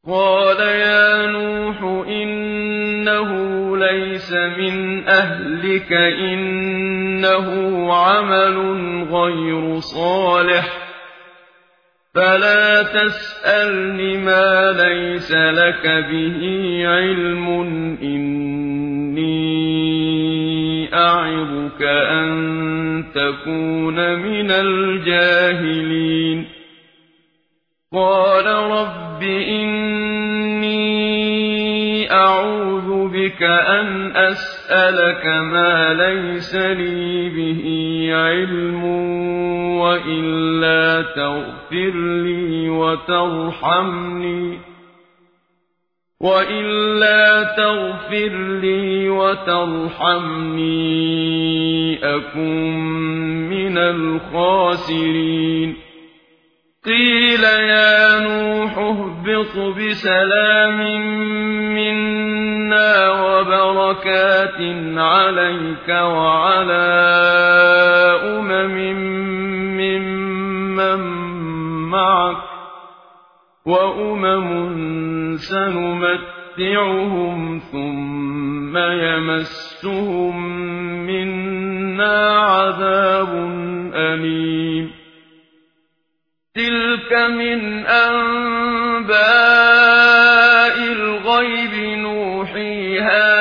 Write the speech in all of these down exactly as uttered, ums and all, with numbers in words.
قال يا نوح إنه ليس من أهلك إنه عمل غير صالح فلا تسألني ما ليس لك به علم إني أعظك أن تكون من الجاهلين قال رب إني أعوذ بك أن أسألك ما ليس لي به علم وإلا تغفر لي وترحمني وإلا تغفر لي وترحمني أكن من الخاسرين قيل يا نوح اهبط بسلام منا وبركات عليك وعلى أمم ممن معك وأمم سنمتعهم ثم يمسهم منا عذاب أليم تلك من أنباء الغيب نوحيها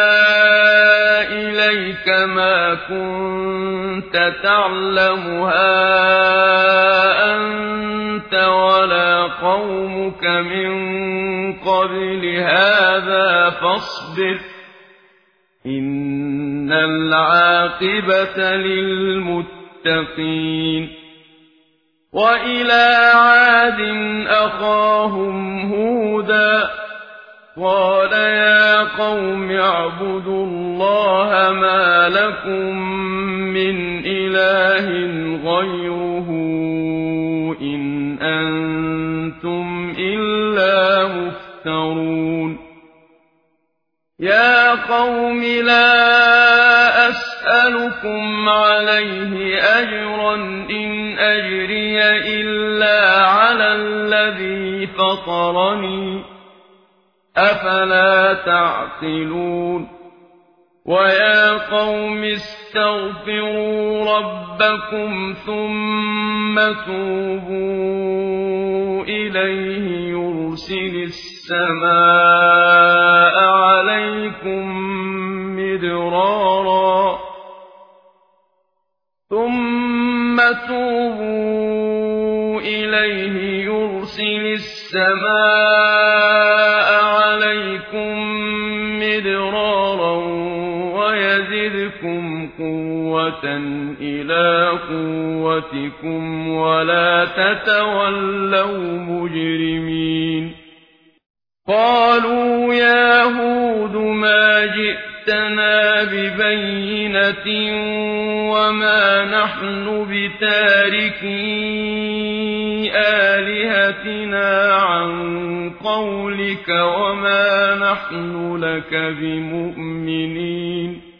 إليك ما كنت تعلمها أنت ولا قومك من قبل هذا فاصبر إن العاقبة للمتقين وإلى عاد أخاهم هودا قال يا قوم اعبدوا الله ما لكم من إله غيره إن أنتم إلا مفترون يا قوم لا أسألكم عليه أجرا إن أجري إلا على الذي فطرني أفلا تعقلون ويا قوم استغفروا ربكم ثم توبوا إليه يرسل السماء عليكم مدرارا ثم توبوا إليه يرسل السماء عليكم مدرارا ويزدكم قوة إلى قوتكم ولا تتولوا مجرمين قالوا يا هود ما جئتنا ببينة وما نحن بتاركي آلهتنا عن قولك وما نحن لك بمؤمنين